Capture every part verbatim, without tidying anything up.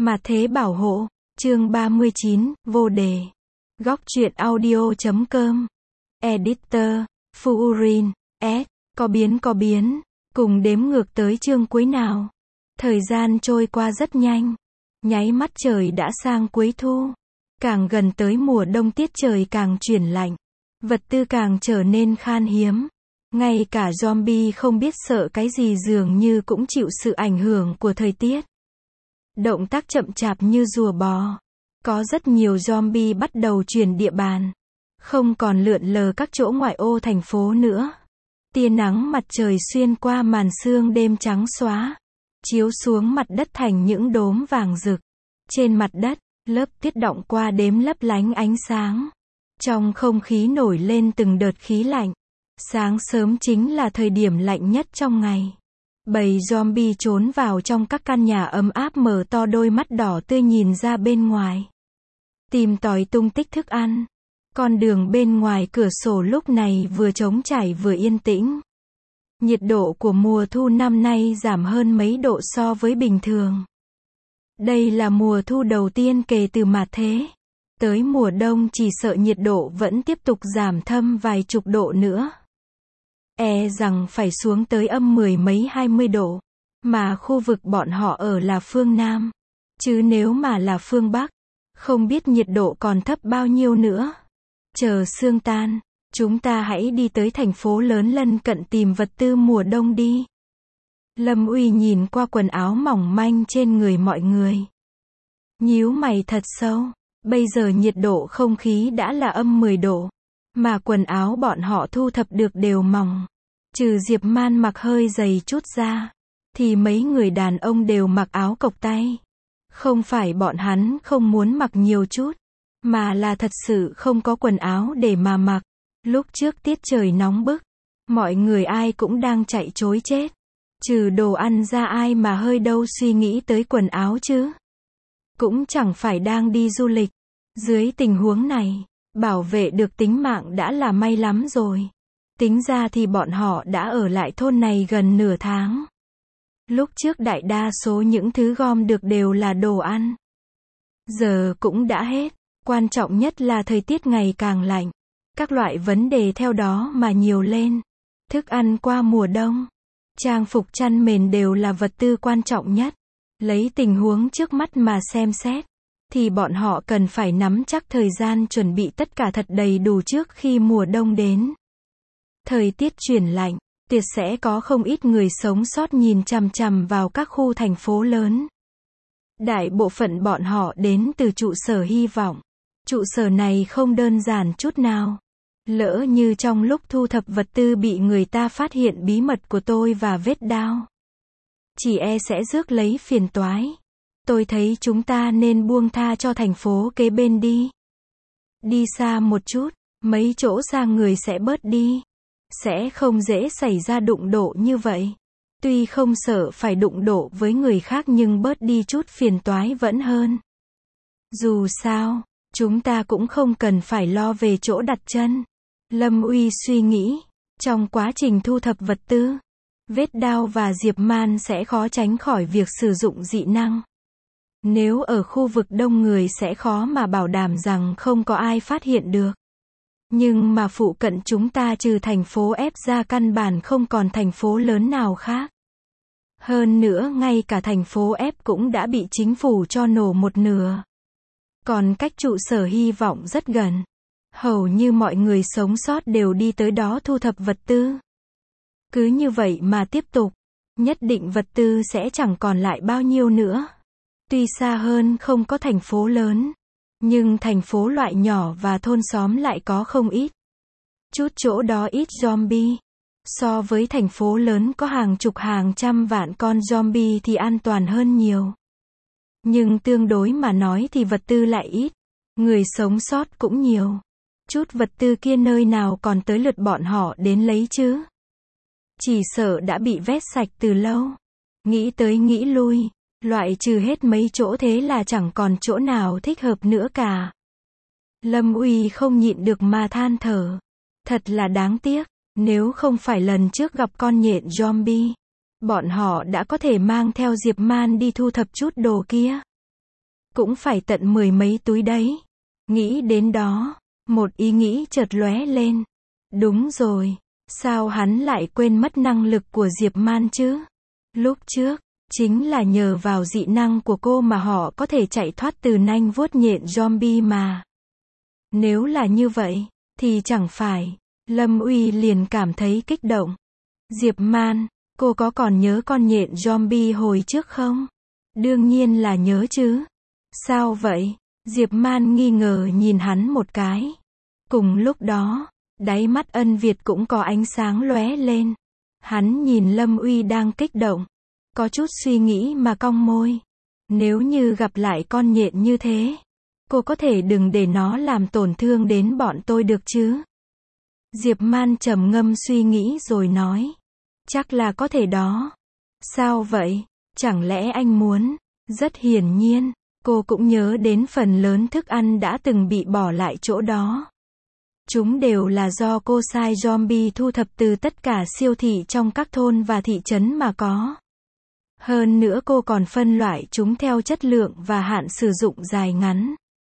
Mà thế bảo hộ, chương ba mươi chín, vô đề. Góc truyện audio chấm com. Editor, Fuurin, S. Có biến có biến. Cùng đếm ngược tới chương cuối nào. Thời gian trôi qua rất nhanh. Nháy mắt trời đã sang cuối thu. Càng gần tới mùa đông tiết trời càng chuyển lạnh. Vật tư càng trở nên khan hiếm. Ngay cả zombie không biết sợ cái gì dường như cũng chịu sự ảnh hưởng của thời tiết. Động tác chậm chạp như rùa bò. Có rất nhiều zombie bắt đầu chuyển địa bàn. Không còn lượn lờ các chỗ ngoại ô thành phố nữa. Tia nắng mặt trời xuyên qua màn sương đêm trắng xóa. Chiếu xuống mặt đất thành những đốm vàng rực. Trên mặt đất, lớp tuyết đọng qua đếm lấp lánh ánh sáng. Trong không khí nổi lên từng đợt khí lạnh. Sáng sớm chính là thời điểm lạnh nhất trong ngày. Bầy zombie trốn vào trong các căn nhà ấm áp mở to đôi mắt đỏ tươi nhìn ra bên ngoài. Tìm tòi tung tích thức ăn. Con đường bên ngoài cửa sổ lúc này vừa trống trải vừa yên tĩnh. Nhiệt độ của mùa thu năm nay giảm hơn mấy độ so với bình thường. Đây là mùa thu đầu tiên kể từ mạt thế. Tới mùa đông chỉ sợ nhiệt độ vẫn tiếp tục giảm thâm vài chục độ nữa. E rằng phải xuống tới âm mười mấy hai mươi độ. Mà khu vực bọn họ ở là phương Nam. Chứ nếu mà là phương Bắc, không biết nhiệt độ còn thấp bao nhiêu nữa. Chờ sương tan, chúng ta hãy đi tới thành phố lớn lân cận tìm vật tư mùa đông đi. Lâm Uy nhìn qua quần áo mỏng manh trên người mọi người. Nhíu mày thật sâu. Bây giờ nhiệt độ không khí đã là âm mười độ. Mà quần áo bọn họ thu thập được đều mỏng. Trừ Diệp Man mặc hơi dày chút ra. Thì mấy người đàn ông đều mặc áo cộc tay. Không phải bọn hắn không muốn mặc nhiều chút. Mà là thật sự không có quần áo để mà mặc. Lúc trước tiết trời nóng bức. Mọi người ai cũng đang chạy trối chết. Trừ đồ ăn ra ai mà hơi đâu suy nghĩ tới quần áo chứ. Cũng chẳng phải đang đi du lịch. Dưới tình huống này, bảo vệ được tính mạng đã là may lắm rồi. Tính ra thì bọn họ đã ở lại thôn này gần nửa tháng. Lúc trước đại đa số những thứ gom được đều là đồ ăn. Giờ cũng đã hết. Quan trọng nhất là thời tiết ngày càng lạnh. Các loại vấn đề theo đó mà nhiều lên. Thức ăn qua mùa đông. Trang phục chăn mền đều là vật tư quan trọng nhất. Lấy tình huống trước mắt mà xem xét. Thì bọn họ cần phải nắm chắc thời gian chuẩn bị tất cả thật đầy đủ trước khi mùa đông đến. Thời tiết chuyển lạnh, tuyệt sẽ có không ít người sống sót nhìn chằm chằm vào các khu thành phố lớn. Đại bộ phận bọn họ đến từ trụ sở hy vọng. Trụ sở này không đơn giản chút nào. Lỡ như trong lúc thu thập vật tư bị người ta phát hiện bí mật của tôi và vết đao. Chỉ e sẽ rước lấy phiền toái. Tôi thấy chúng ta nên buông tha cho thành phố kế bên đi. Đi xa một chút, mấy chỗ xa người sẽ bớt đi. Sẽ không dễ xảy ra đụng độ như vậy. Tuy không sợ phải đụng độ với người khác nhưng bớt đi chút phiền toái vẫn hơn. Dù sao, chúng ta cũng không cần phải lo về chỗ đặt chân. Lâm Uy suy nghĩ, trong quá trình thu thập vật tư, Vết Đao và Diệp Man sẽ khó tránh khỏi việc sử dụng dị năng. Nếu ở khu vực đông người sẽ khó mà bảo đảm rằng không có ai phát hiện được. Nhưng mà phụ cận chúng ta trừ thành phố F ra căn bản không còn thành phố lớn nào khác. Hơn nữa ngay cả thành phố F cũng đã bị chính phủ cho nổ một nửa. Còn cách trụ sở hy vọng rất gần. Hầu như mọi người sống sót đều đi tới đó thu thập vật tư. Cứ như vậy mà tiếp tục, nhất định vật tư sẽ chẳng còn lại bao nhiêu nữa. Tuy xa hơn không có thành phố lớn, nhưng thành phố loại nhỏ và thôn xóm lại có không ít. Chút chỗ đó ít zombie. So với thành phố lớn có hàng chục hàng trăm vạn con zombie thì an toàn hơn nhiều. Nhưng tương đối mà nói thì vật tư lại ít. Người sống sót cũng nhiều. Chút vật tư kia nơi nào còn tới lượt bọn họ đến lấy chứ. Chỉ sợ đã bị vét sạch từ lâu. Nghĩ tới nghĩ lui. Loại trừ hết mấy chỗ thế là chẳng còn chỗ nào thích hợp nữa cả. Lâm Uy không nhịn được mà than thở. Thật là đáng tiếc. Nếu không phải lần trước gặp con nhện zombie, bọn họ đã có thể mang theo Diệp Man đi thu thập chút đồ kia. cũng phải tận mười mấy túi đấy. Nghĩ đến đó, một ý nghĩ chợt lóe lên. Đúng rồi, sao hắn lại quên mất năng lực của Diệp Man chứ? Lúc trước, chính là nhờ vào dị năng của cô mà họ có thể chạy thoát từ nanh vuốt nhện zombie mà. Nếu là như vậy, thì chẳng phải, Lâm Uy liền cảm thấy kích động. Diệp Man, cô có còn nhớ con nhện zombie hồi trước không? Đương nhiên là nhớ chứ. Sao vậy? Diệp Man nghi ngờ nhìn hắn một cái. Cùng lúc đó, đáy mắt Ân Việt cũng có ánh sáng lóe lên. Hắn nhìn Lâm Uy đang kích động, có chút suy nghĩ mà cong môi. Nếu như gặp lại con nhện như thế, cô có thể đừng để nó làm tổn thương đến bọn tôi được chứ? Diệp Man trầm ngâm suy nghĩ rồi nói. Chắc là có thể đó. Sao vậy? Chẳng lẽ anh muốn? Rất hiển nhiên, cô cũng nhớ đến phần lớn thức ăn đã từng bị bỏ lại chỗ đó. Chúng đều là do cô sai zombie thu thập từ tất cả siêu thị trong các thôn và thị trấn mà có. Hơn nữa cô còn phân loại chúng theo chất lượng và hạn sử dụng dài ngắn.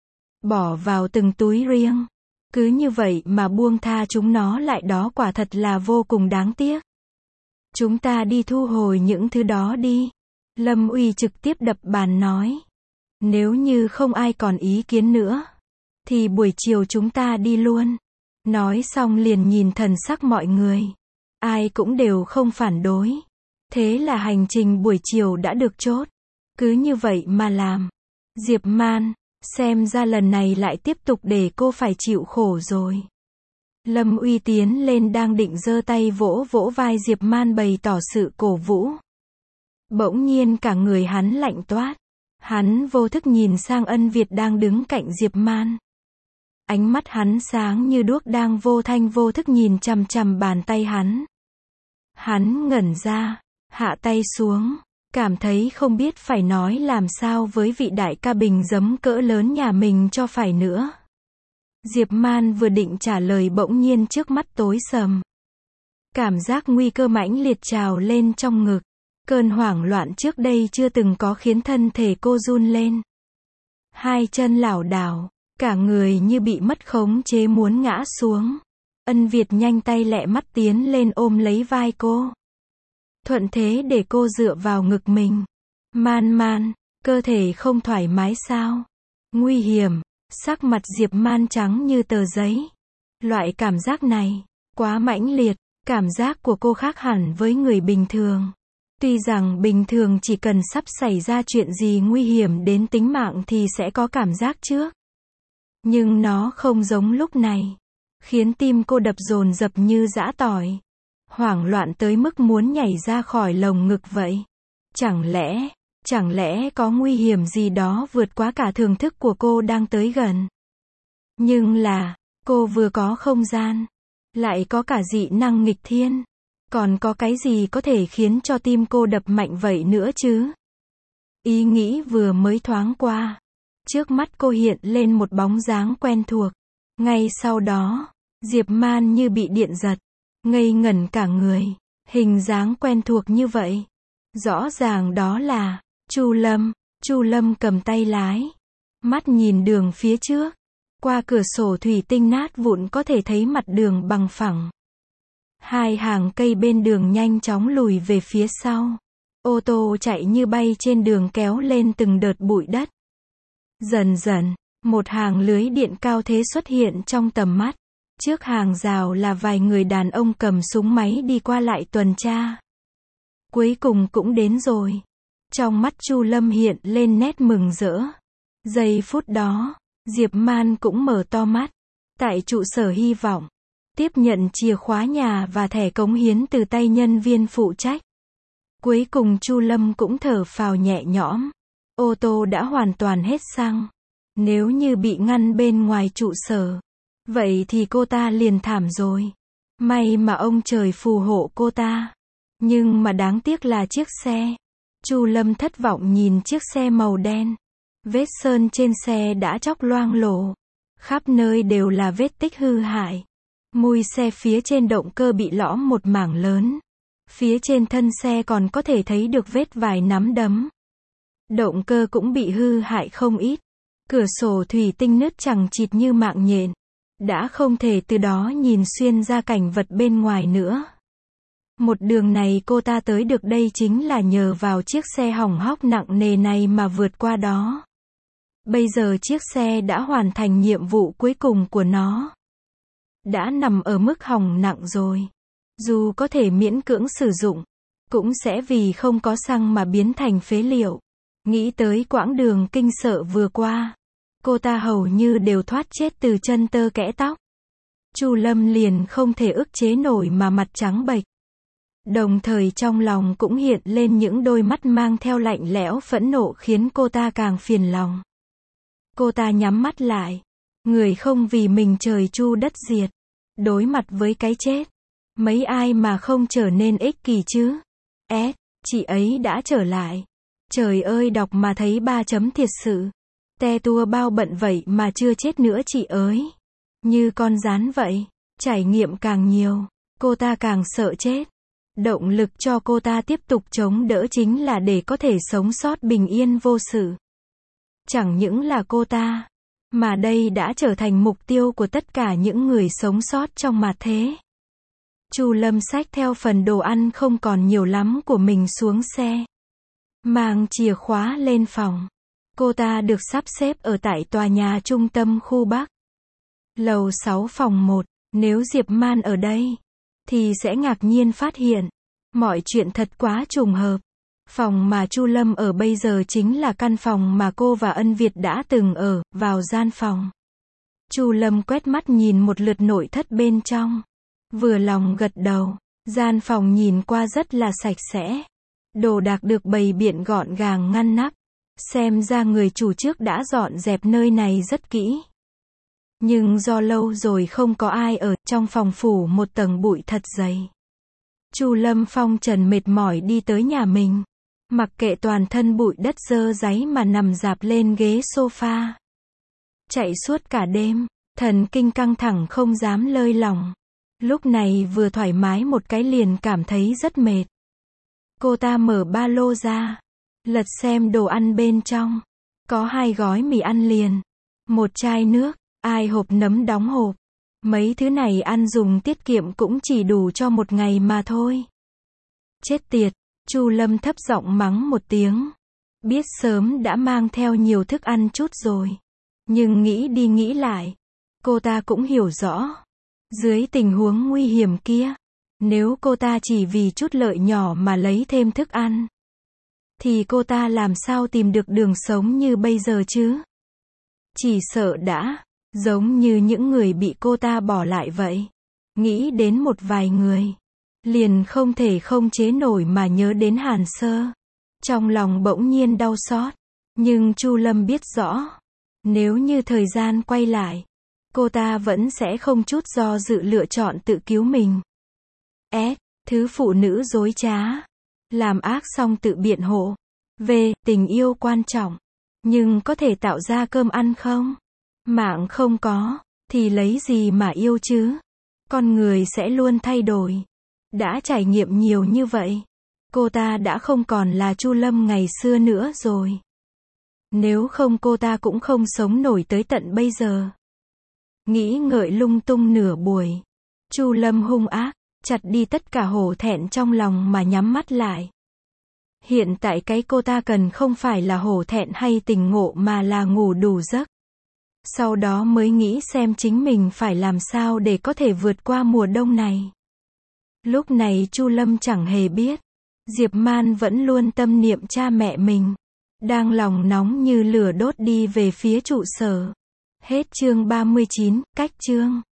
Bỏ vào từng túi riêng. Cứ như vậy mà buông tha chúng nó lại đó quả thật là vô cùng đáng tiếc. Chúng ta đi thu hồi những thứ đó đi. Lâm Uy trực tiếp đập bàn nói. Nếu như không ai còn ý kiến nữa, thì buổi chiều chúng ta đi luôn. Nói xong liền nhìn thần sắc mọi người. Ai cũng đều không phản đối. Thế là hành trình buổi chiều đã được chốt. Cứ như vậy mà làm. Diệp Man, xem ra lần này lại tiếp tục để cô phải chịu khổ rồi. Lâm Uy tiến lên đang định giơ tay vỗ vỗ vai Diệp Man bày tỏ sự cổ vũ. Bỗng nhiên cả người hắn lạnh toát. Hắn vô thức nhìn sang Ân Việt đang đứng cạnh Diệp Man. Ánh mắt hắn sáng như đuốc đang vô thanh vô thức nhìn chằm chằm bàn tay hắn. Hắn ngẩn ra, hạ tay xuống, cảm thấy không biết phải nói làm sao với vị đại ca bình giấm cỡ lớn nhà mình cho phải nữa. Diệp Man vừa định trả lời bỗng nhiên trước mắt tối sầm. Cảm giác nguy cơ mãnh liệt trào lên trong ngực. Cơn hoảng loạn trước đây chưa từng có khiến thân thể cô run lên. Hai chân lảo đảo, cả người như bị mất khống chế muốn ngã xuống. Ân Việt nhanh tay lẹ mắt tiến lên ôm lấy vai cô. Thuận thế để cô dựa vào ngực mình. Man Man, cơ thể không thoải mái sao? Nguy hiểm, sắc mặt Diệp Man trắng như tờ giấy. Loại cảm giác này, quá mãnh liệt, cảm giác của cô khác hẳn với người bình thường. Tuy rằng bình thường chỉ cần sắp xảy ra chuyện gì nguy hiểm đến tính mạng thì sẽ có cảm giác trước. Nhưng nó không giống lúc này. Khiến tim cô đập dồn dập như giã tỏi. Hoảng loạn tới mức muốn nhảy ra khỏi lồng ngực vậy. Chẳng lẽ, chẳng lẽ có nguy hiểm gì đó vượt quá cả thưởng thức của cô đang tới gần. Nhưng là, cô vừa có không gian, lại có cả dị năng nghịch thiên. Còn có cái gì có thể khiến cho tim cô đập mạnh vậy nữa chứ? Ý nghĩ vừa mới thoáng qua. Trước mắt cô hiện lên một bóng dáng quen thuộc. Ngay sau đó, Diệp Man như bị điện giật. Ngây ngẩn cả người. Hình dáng quen thuộc như vậy. Rõ ràng đó là Chu Lâm. Chu Lâm cầm tay lái. Mắt nhìn đường phía trước. Qua cửa sổ thủy tinh nát vụn có thể thấy mặt đường bằng phẳng. Hai hàng cây bên đường nhanh chóng lùi về phía sau. Ô tô chạy như bay trên đường kéo lên từng đợt bụi đất. Dần dần, một hàng lưới điện cao thế xuất hiện trong tầm mắt. Trước hàng rào là vài người đàn ông cầm súng máy đi qua lại tuần tra. Cuối cùng cũng đến rồi. Trong mắt Chu Lâm hiện lên nét mừng rỡ. Giây phút đó, Diệp Man cũng mở to mắt. Tại trụ sở hy vọng, tiếp nhận chìa khóa nhà và thẻ cống hiến từ tay nhân viên phụ trách. Cuối cùng Chu Lâm cũng thở phào nhẹ nhõm. Ô tô đã hoàn toàn hết xăng. Nếu như bị ngăn bên ngoài trụ sở, vậy thì cô ta liền thảm rồi. May mà ông trời phù hộ cô ta. Nhưng mà đáng tiếc là chiếc xe. Chu Lâm thất vọng nhìn chiếc xe màu đen. Vết sơn trên xe đã chóc loang lổ. Khắp nơi đều là vết tích hư hại. Mui xe phía trên động cơ bị lõm một mảng lớn. Phía trên thân xe còn có thể thấy được vết vài nắm đấm. Động cơ cũng bị hư hại không ít. Cửa sổ thủy tinh nứt chằng chịt như mạng nhện. Đã không thể từ đó nhìn xuyên ra cảnh vật bên ngoài nữa. Một đường này cô ta tới được đây chính là nhờ vào chiếc xe hỏng hóc nặng nề này mà vượt qua đó. Bây giờ chiếc xe đã hoàn thành nhiệm vụ cuối cùng của nó. Đã nằm ở mức hỏng nặng rồi. Dù có thể miễn cưỡng sử dụng, cũng sẽ vì không có xăng mà biến thành phế liệu. Nghĩ tới quãng đường kinh sợ vừa qua, cô ta hầu như đều thoát chết từ chân tơ kẽ tóc. Chu Lâm liền không thể ức chế nổi mà mặt trắng bệch. Đồng thời trong lòng cũng hiện lên những đôi mắt mang theo lạnh lẽo phẫn nộ khiến cô ta càng phiền lòng. Cô ta nhắm mắt lại. Người không vì mình trời chu đất diệt. Đối mặt với cái chết. Mấy ai mà không trở nên ích kỷ chứ? Ét, chị ấy đã trở lại. Trời ơi, đọc mà thấy ba chấm thiệt sự. Te tua bao bận vậy mà chưa chết nữa chị ơi. Như con rán vậy. Trải nghiệm càng nhiều, cô ta càng sợ chết. Động lực cho cô ta tiếp tục chống đỡ chính là để có thể sống sót bình yên vô sự. Chẳng những là cô ta, mà đây đã trở thành mục tiêu của tất cả những người sống sót trong mạt thế. Chu Lâm xách theo phần đồ ăn không còn nhiều lắm của mình xuống xe. Mang chìa khóa lên phòng. Cô ta được sắp xếp ở tại tòa nhà trung tâm khu Bắc. Lầu sáu phòng một, nếu Diệp Man ở đây, thì sẽ ngạc nhiên phát hiện. Mọi chuyện thật quá trùng hợp. Phòng mà Chu Lâm ở bây giờ chính là căn phòng mà cô và Ân Việt đã từng ở, vào gian phòng. Chu Lâm quét mắt nhìn một lượt nội thất bên trong. Vừa lòng gật đầu. Gian phòng nhìn qua rất là sạch sẽ. Đồ đạc được bày biện gọn gàng ngăn nắp. Xem ra người chủ trước đã dọn dẹp nơi này rất kỹ. Nhưng do lâu rồi không có ai ở, trong phòng phủ một tầng bụi thật dày. Chu Lâm phong trần mệt mỏi đi tới nhà mình. Mặc kệ toàn thân bụi đất dơ dáy mà nằm rạp lên ghế sofa. Chạy suốt cả đêm, thần kinh căng thẳng không dám lơi lỏng. Lúc này vừa thoải mái một cái liền cảm thấy rất mệt. Cô ta mở ba lô ra, lật xem đồ ăn bên trong. Có hai gói mì ăn liền, một chai nước, ai hộp nấm đóng hộp. Mấy thứ này ăn dùng tiết kiệm cũng chỉ đủ cho một ngày mà thôi. Chết tiệt, Chu Lâm thấp giọng mắng một tiếng. Biết sớm đã mang theo nhiều thức ăn chút rồi. Nhưng nghĩ đi nghĩ lại, cô ta cũng hiểu rõ. Dưới tình huống nguy hiểm kia, nếu cô ta chỉ vì chút lợi nhỏ mà lấy thêm thức ăn, thì cô ta làm sao tìm được đường sống như bây giờ chứ? Chỉ sợ đã giống như những người bị cô ta bỏ lại vậy. Nghĩ đến một vài người, liền không thể không chế nổi mà nhớ đến Hàn Sơ. Trong lòng bỗng nhiên đau xót. Nhưng Chu Lâm biết rõ, nếu như thời gian quay lại, cô ta vẫn sẽ không chút do dự lựa chọn tự cứu mình. S. Thứ phụ nữ dối trá. Làm ác xong tự biện hộ. V. Tình yêu quan trọng. Nhưng có thể tạo ra cơm ăn không? Mạng không có, thì lấy gì mà yêu chứ? Con người sẽ luôn thay đổi. Đã trải nghiệm nhiều như vậy, cô ta đã không còn là Chu Lâm ngày xưa nữa rồi. Nếu không cô ta cũng không sống nổi tới tận bây giờ. Nghĩ ngợi lung tung nửa buổi, Chu Lâm hung ác, chặt đi tất cả hổ thẹn trong lòng mà nhắm mắt lại. Hiện tại cái cô ta cần không phải là hổ thẹn hay tình ngộ mà là ngủ đủ giấc. Sau đó mới nghĩ xem chính mình phải làm sao để có thể vượt qua mùa đông này. Lúc này Chu Lâm chẳng hề biết, Diệp Man vẫn luôn tâm niệm cha mẹ mình, đang lòng nóng như lửa đốt đi về phía trụ sở. Hết chương ba mươi chín, cách chương.